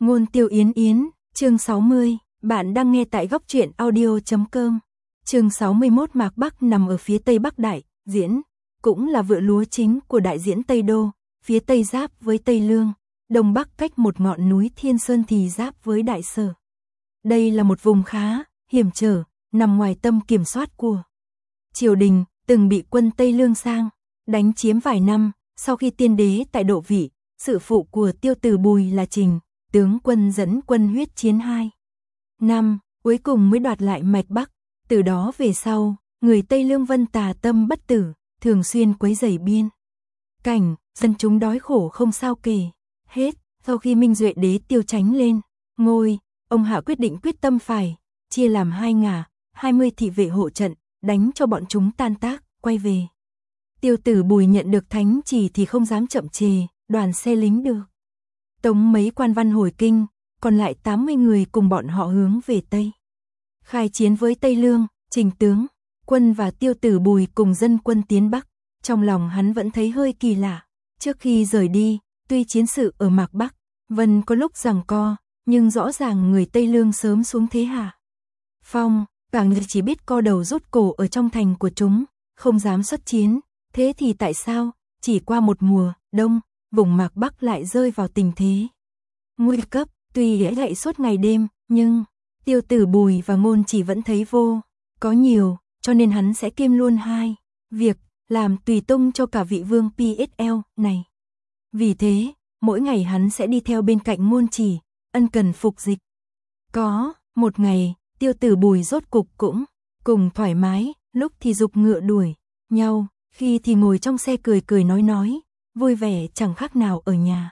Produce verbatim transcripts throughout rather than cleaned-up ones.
Ngôn Tiêu Yến Yến, chương sáu mươi, bạn đang nghe tại góc truyện audio chấm com. Chương sáu mươi mốt. Mạc Bắc nằm ở phía tây bắc đại diễn, cũng là vựa lúa chính của đại diễn Tây Đô, phía tây giáp với Tây Lương, đông bắc cách một ngọn núi Thiên Sơn thì giáp với Đại Sở. Đây là một vùng khá hiểm trở, nằm ngoài tầm kiểm soát của triều đình, từng bị quân Tây Lương sang đánh chiếm vài năm. Sau khi tiên đế tại độ vị, sự phụ của Tiêu Tử Bùi là Trình tướng quân dẫn quân huyết chiến hai năm, cuối cùng mới đoạt lại mạch Bắc. Từ đó về sau, người Tây Lương Vân tà tâm bất tử, thường xuyên quấy rầy biên cảnh, dân chúng đói khổ không sao kể hết. Sau khi Minh Duệ đế Tiêu Chánh lên ngôi, ông hạ quyết định quyết tâm phải chia làm hai ngả, hai mươi thị vệ hộ trận, đánh cho bọn chúng tan tác, quay về. Tiêu Tử Bùi nhận được thánh chỉ thì không dám chậm trễ, đoàn xe lính được tống mấy quan văn hồi kinh, còn lại tám mươi người cùng bọn họ hướng về Tây. Khai chiến với Tây Lương, Trình tướng quân và Tiêu Tử Bùi cùng dân quân tiến Bắc. Trong lòng hắn vẫn thấy hơi kỳ lạ. Trước khi rời đi, tuy chiến sự ở Mạc Bắc Vân có lúc giằng co, nhưng rõ ràng người Tây Lương sớm xuống thế hạ phong, cả người chỉ biết co đầu rút cổ ở trong thành của chúng, không dám xuất chiến. Thế thì tại sao, chỉ qua một mùa đông, vùng Mạc Bắc lại rơi vào tình thế nguy cấp? Tuy ghé gậy suốt ngày đêm, nhưng Tiêu Tử Bùi và Ngôn Chỉ vẫn thấy vô có nhiều, cho nên hắn sẽ kiêm luôn hai việc, làm tùy tùng cho cả vị vương pê ét lờ này. Vì thế, mỗi ngày hắn sẽ đi theo bên cạnh Ngôn Chỉ, ân cần phục dịch. Có một ngày, Tiêu Tử Bùi rốt cục cũng cùng thoải mái, lúc thì giục ngựa đuổi nhau, khi thì ngồi trong xe cười cười nói nói, vui vẻ chẳng khác nào ở nhà.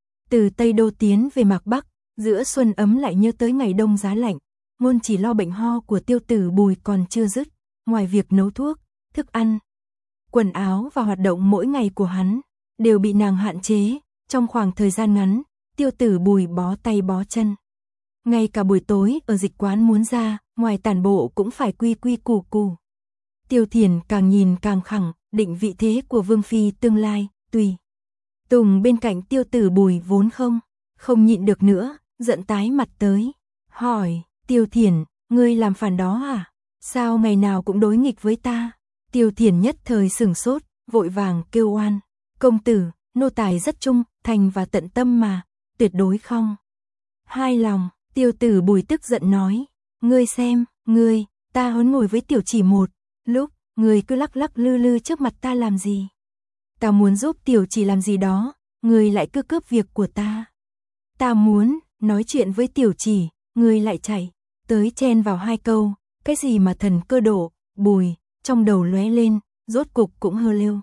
Từ Tây Đô tiến về Mạc Bắc, giữa xuân ấm lại nhớ tới ngày đông giá lạnh. Ngôn Chỉ lo bệnh ho của Tiêu Tử Bùi còn chưa dứt, ngoài việc nấu thuốc, thức ăn, quần áo và hoạt động mỗi ngày của hắn đều bị nàng hạn chế. Trong khoảng thời gian ngắn, Tiêu Tử Bùi bó tay bó chân. Ngay cả buổi tối ở dịch quán muốn ra, ngoài tản bộ cũng phải quy quy củ củ. Tiêu Thiền càng nhìn càng khẳng định vị thế của vương phi tương lai. Tùy tùng bên cạnh Tiêu Tử Bùi vốn không không nhịn được nữa, giận tái mặt tới, hỏi: Tiêu Thiền, ngươi làm phản đó à? Sao ngày nào cũng đối nghịch với ta? Tiêu Thiền nhất thời sửng sốt, vội vàng kêu oan: công tử, nô tài rất trung thành và tận tâm mà, tuyệt đối không hai lòng. Tiêu Tử Bùi tức giận nói: ngươi xem, ngươi, ta hớn ngồi với tiểu chỉ một lúc, ngươi cứ lắc lắc lư lư trước mặt ta làm gì? Ta muốn giúp tiểu chỉ làm gì đó, ngươi lại cứ cướp việc của ta. Ta muốn nói chuyện với tiểu chỉ, ngươi lại chạy tới chen vào hai câu, cái gì mà thần cơ độ. Bùi trong đầu lóe lên, rốt cục cũng hơ lêu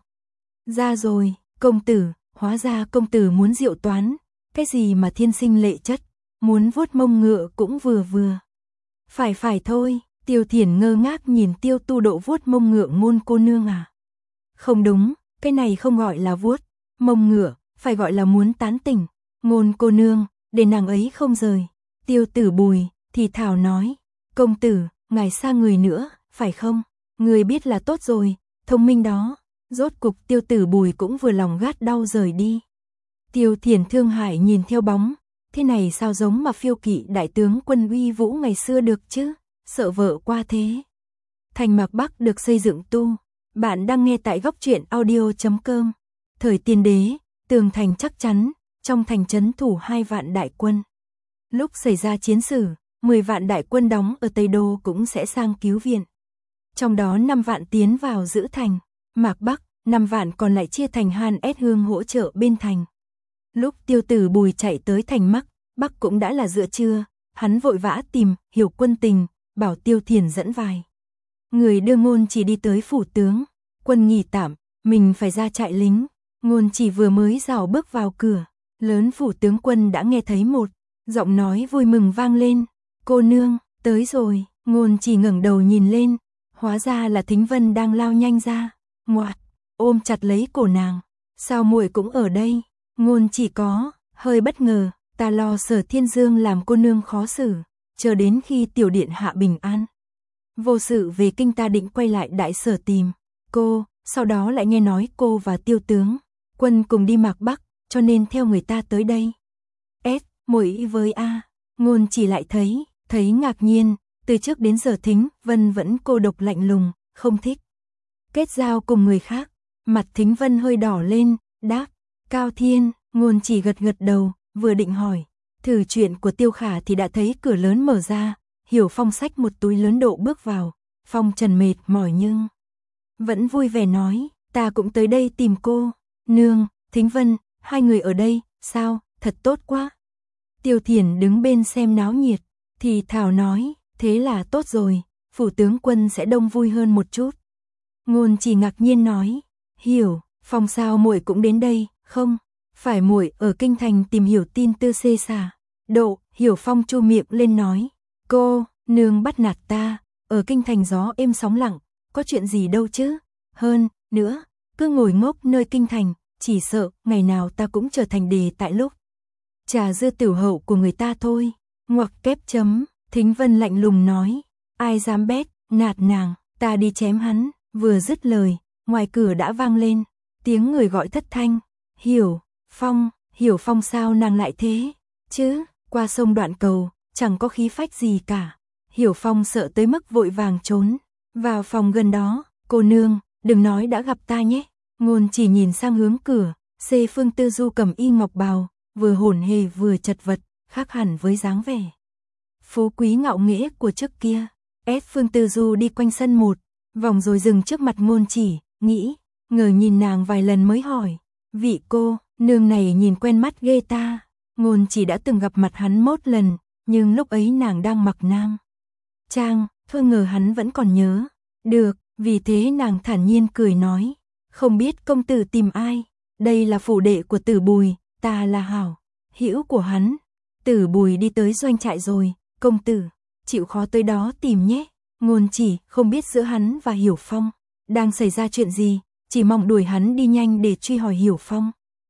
ra rồi: công tử, hóa ra công tử muốn diệu toán, cái gì mà thiên sinh lệ chất, muốn vuốt mông ngựa cũng vừa vừa. Phải phải thôi. Tiêu Thiền ngơ ngác nhìn Tiêu Tu Độ vuốt mông ngựa. Ngôn cô nương à? Không đúng, cái này không gọi là vuốt mông ngựa, phải gọi là muốn tán tỉnh. Ngôn cô nương, để nàng ấy không rời. Tiêu Tử Bùi thì thào nói: công tử, ngài xa người nữa, phải không? Người biết là tốt rồi, thông minh đó. Rốt cục Tiêu Tử Bùi cũng vừa lòng gát đau rời đi. Tiêu Thiền thương hại nhìn theo bóng, thế này sao giống mà phiêu kỵ đại tướng quân uy vũ ngày xưa được chứ, sợ vợ qua thế. Thành Mạc Bắc được xây dựng tu. Bạn đang nghe tại góc truyện audio chấm com. Thời tiên đế, tường thành chắc chắn, trong thành trấn thủ hai vạn đại quân. Lúc xảy ra chiến sự, mười vạn đại quân đóng ở Tây Đô cũng sẽ sang cứu viện. Trong đó năm vạn tiến vào giữ thành Mạc Bắc, năm vạn còn lại chia thành Han S Hương hỗ trợ bên thành. Lúc Tiêu Tử Bùi chạy tới thành Mạc Bắc cũng đã là giữa trưa, hắn vội vã tìm hiểu quân tình, bảo Tiêu Thiền dẫn vài người đưa Ngôn Chỉ đi tới phủ tướng quân nghỉ tạm, mình phải ra trại lính. Ngôn Chỉ vừa mới rảo bước vào cửa lớn phủ tướng quân đã nghe thấy một giọng nói vui mừng vang lên: cô nương, tới rồi. Ngôn Chỉ ngẩng đầu nhìn lên, hóa ra là Thính Vân đang lao nhanh ra. Ngoạc, ôm chặt lấy cổ nàng: sao muội cũng ở đây? Ngôn Chỉ có hơi bất ngờ: ta lo Sở Thiên Dương làm cô nương khó xử, chờ đến khi tiểu điện hạ bình an vô sự về kinh ta định quay lại Đại Sở tìm cô, sau đó lại nghe nói cô và Tiêu tướng quân cùng đi Mạc Bắc, cho nên theo người ta tới đây. S muội với a. Ngôn chỉ lại thấy, thấy ngạc nhiên, từ trước đến giờ Thính Vân vẫn cô độc lạnh lùng, không thích kết giao cùng người khác. Mặt Thính Vân hơi đỏ lên, đáp, Cao Thiên. Ngôn chỉ gật gật đầu, vừa định hỏi thử chuyện của Tiêu Khả thì đã thấy cửa lớn mở ra, Hiểu Phong xách một túi lớn độ bước vào. Phong Trần mệt mỏi nhưng vẫn vui vẻ nói, ta cũng tới đây tìm cô. Nương, Thính Vân, hai người ở đây, sao, thật tốt quá. Tiêu Thiển đứng bên xem náo nhiệt, thì thảo nói, thế là tốt rồi, phủ tướng quân sẽ đông vui hơn một chút. Ngôn chỉ ngạc nhiên nói, Hiểu Phong sao muội cũng đến đây, không? Phải muội ở kinh thành tìm hiểu tin tư xê xả. Độ, Hiểu Phong chu miệng lên nói, cô, nương bắt nạt ta, ở kinh thành gió êm sóng lặng, có chuyện gì đâu chứ? Hơn nữa, cứ ngồi ngốc nơi kinh thành, chỉ sợ ngày nào ta cũng trở thành đề tại lúc trà dư tiểu hậu của người ta thôi. Ngoặc kép chấm, Thính Vân lạnh lùng nói, ai dám bét, nạt nàng, ta đi chém hắn. Vừa dứt lời, ngoài cửa đã vang lên tiếng người gọi thất thanh, Hiểu Phong. Hiểu Phong sao nàng lại thế chứ? Qua sông đoạn cầu, chẳng có khí phách gì cả. Hiểu Phong sợ tới mức vội vàng trốn vào phòng gần đó. Cô nương, đừng nói đã gặp ta nhé. Ngôn chỉ nhìn sang hướng cửa, xê Phương Tư Du cầm y ngọc bào, vừa hổn hề vừa chật vật, khác hẳn với dáng vẻ phú quý ngạo nghễ của trước kia. S Phương Tư Du đi quanh sân một vòng rồi dừng trước mặt Ngôn chỉ, nghĩ, ngờ nhìn nàng vài lần mới hỏi, vị cô nương này nhìn quen mắt ghê ta. Ngôn chỉ đã từng gặp mặt hắn mốt lần, nhưng lúc ấy nàng đang mặc nam trang, không ngờ hắn vẫn còn nhớ được, vì thế nàng thản nhiên cười nói, không biết công tử tìm ai? Đây là phủ đệ của Tử Bùi, ta là hảo hữu của hắn. Tử Bùi đi tới doanh trại rồi, công tử chịu khó tới đó tìm nhé. Ngôn chỉ không biết giữa hắn và Hiểu Phong đang xảy ra chuyện gì, chỉ mong đuổi hắn đi nhanh để truy hỏi Hiểu Phong.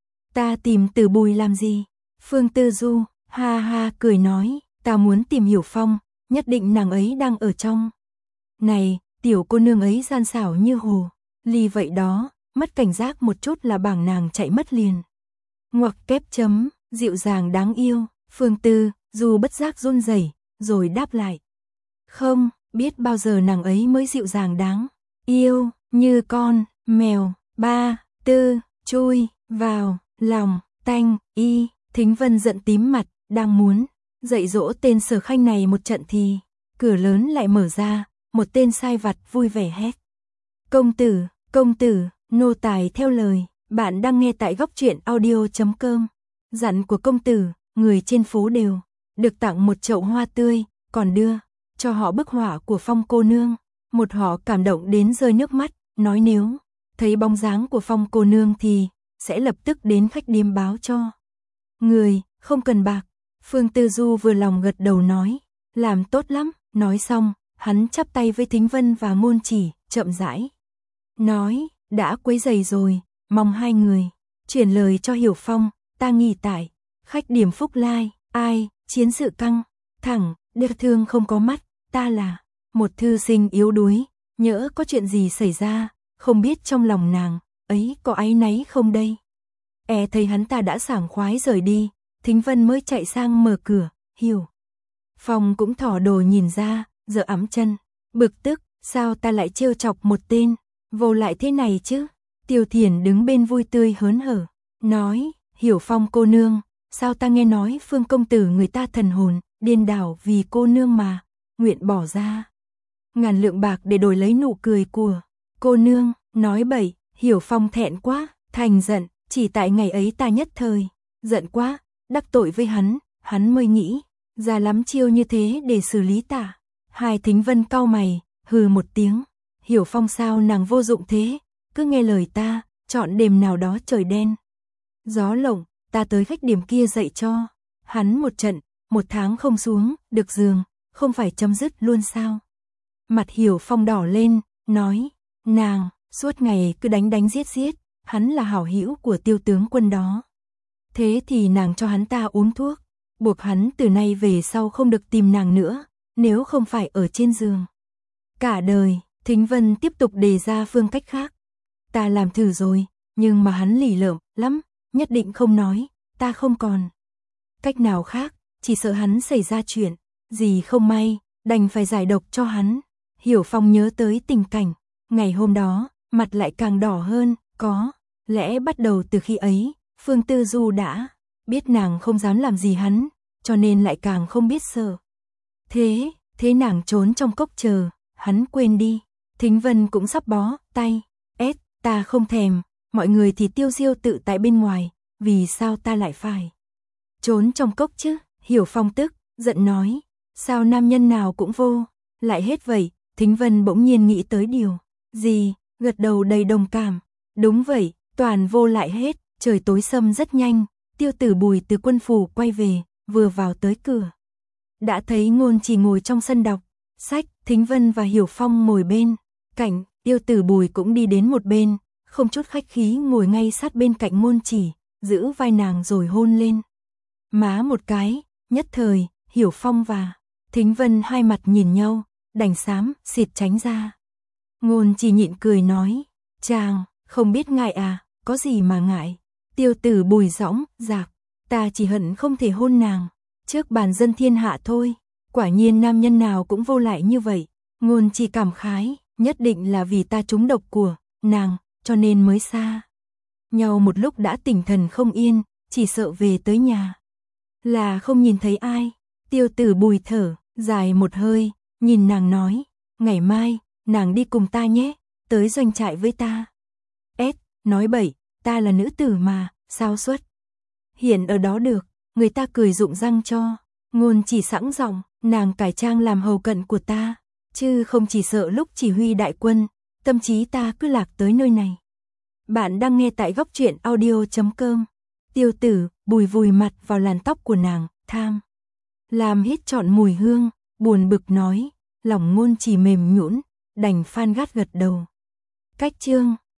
Ta tìm Tử Bùi làm gì? Phương Tư Du ha ha cười nói, ta muốn tìm Hiểu Phong, nhất định nàng ấy đang ở trong này. Tiểu cô nương ấy gian xảo như hồ ly vậy đó, mất cảnh giác một chút là bảng nàng chạy mất liền. Ngoặc kép chấm, dịu dàng đáng yêu. Phương Tư Du bất giác run rẩy, rồi đáp lại, không biết bao giờ nàng ấy mới dịu dàng đáng yêu như con mèo. Ba tư chui vào lòng tanh y. Thính Vân giận tím mặt, đang muốn dạy dỗ tên Sở Khanh này một trận thì cửa lớn lại mở ra, một tên sai vặt vui vẻ hét, công tử, công tử, nô tài theo lời. Bạn đang nghe tại góc truyện audio chấm com. Dặn của công tử, người trên phố đều được tặng một chậu hoa tươi, còn đưa cho họ bức họa của Phong cô nương. Một họ cảm động đến rơi nước mắt, nói nếu thấy bóng dáng của Phong cô nương thì sẽ lập tức đến khách điếm báo cho người, không cần bạc. Phương Tư Du vừa lòng gật đầu nói, làm tốt lắm. Nói xong, hắn chắp tay với Thính Vân và Ngôn chỉ, chậm rãi nói, đã quấy rầy rồi, mong hai người chuyển lời cho Hiểu Phong, ta nghỉ tại khách điểm Phúc Lai. Ai, chiến sự căng thẳng, địch thương không có mắt, ta là một thư sinh yếu đuối, nhỡ có chuyện gì xảy ra, không biết trong lòng nàng ấy có áy náy không đây. E thấy hắn ta đã sảng khoái rời đi, Thính Vân mới chạy sang mở cửa. Hiểu Phong cũng thỏ đồ nhìn ra, giờ ấm chân, bực tức, sao ta lại trêu chọc một tên vô lại thế này chứ. Tiêu Thiển đứng bên vui tươi hớn hở, nói, Hiểu Phong cô nương, sao ta nghe nói Phương công tử người ta thần hồn điên đảo vì cô nương mà nguyện bỏ ra ngàn lượng bạc để đổi lấy nụ cười của cô nương. Nói bậy. Hiểu Phong thẹn quá, thành giận, chỉ tại ngày ấy ta nhất thời giận quá, đắc tội với hắn, hắn mới nghĩ ra lắm chiêu như thế để xử lý ta. Hai Thính Vân cau mày, hừ một tiếng, Hiểu Phong sao nàng vô dụng thế, cứ nghe lời ta, chọn đêm nào đó trời đen gió lộng, ta tới khách điểm kia dạy cho hắn một trận, một tháng không xuống được giường, không phải chấm dứt luôn sao? Mặt Hiểu Phong đỏ lên, nói, nàng suốt ngày cứ đánh đánh giết giết, hắn là hảo hữu của Tiêu tướng quân đó. Thế thì nàng cho hắn ta uống thuốc, buộc hắn từ nay về sau không được tìm nàng nữa, nếu không phải ở trên giường cả đời. Thính Vân tiếp tục đề ra phương cách khác. Ta làm thử rồi, nhưng mà hắn lì lợm lắm, nhất định không nói, ta không còn cách nào khác. chỉ sợ hắn xảy ra chuyện gì không may, đành phải giải độc cho hắn. Hiểu Phong nhớ tới tình cảnh ngày hôm đó, mặt lại càng đỏ hơn, có lẽ bắt đầu từ khi ấy, Phương Tư Du đã biết nàng không dám làm gì hắn, cho nên lại càng không biết sợ. Thế, thế nàng trốn trong cốc chờ, hắn quên đi. Thính Vân cũng sắp bó tay, ét, ta không thèm, mọi người thì tiêu diêu tự tại bên ngoài, vì sao ta lại phải trốn trong cốc chứ? Hiểu Phong tức giận nói, sao nam nhân nào cũng vô lại hết vậy? Thính Vân bỗng nhiên nghĩ tới điều gì, gật đầu đầy đồng cảm. Đúng vậy, toàn vô lại hết. Trời tối sầm rất nhanh, Tiêu Tử Bùi từ quân phủ quay về, vừa vào tới cửa đã thấy Ngôn Chỉ ngồi trong sân đọc sách. Thính Vân và Hiểu Phong ngồi bên cạnh, Tiêu Tử Bùi cũng đi đến một bên, không chút khách khí ngồi ngay sát bên cạnh Ngôn Chỉ, giữ vai nàng rồi hôn lên má một cái. Nhất thời, Hiểu Phong và Thính Vân hai mặt nhìn nhau, đành xám xịt tránh ra. Ngôn Chỉ nhịn cười nói, chàng không biết ngại à? Có gì mà ngại? Tiêu Tử Bùi dõng dạc, ta chỉ hận không thể hôn nàng trước bàn dân thiên hạ thôi. Quả nhiên nam nhân nào cũng vô lại như vậy. Ngôn Chỉ cảm khái, nhất định là vì ta trúng độc của nàng, cho nên mới xa nhau một lúc đã tỉnh thần không yên, chỉ sợ về tới nhà là không nhìn thấy ai. Tiêu Tử Bùi thở dài một hơi, nhìn nàng nói, ngày mai nàng đi cùng ta nhé, tới doanh trại với ta. Ét, nói bậy, ta là nữ tử mà, sao xuất hiện ở đó được? Người ta cười rụng răng cho. Ngôn Chỉ sẵn giọng, nàng cải trang làm hầu cận của ta, chứ không chỉ sợ lúc chỉ huy đại quân, tâm trí ta cứ lạc tới nơi này. Bạn đang nghe tại góc truyện audio chấm com. Tiêu Tử Bùi vùi mặt vào làn tóc của nàng, tham làm hít trọn mùi hương, buồn bực nói, lòng Ngôn Chỉ mềm nhũn, đành phan gắt gật đầu. Cách chương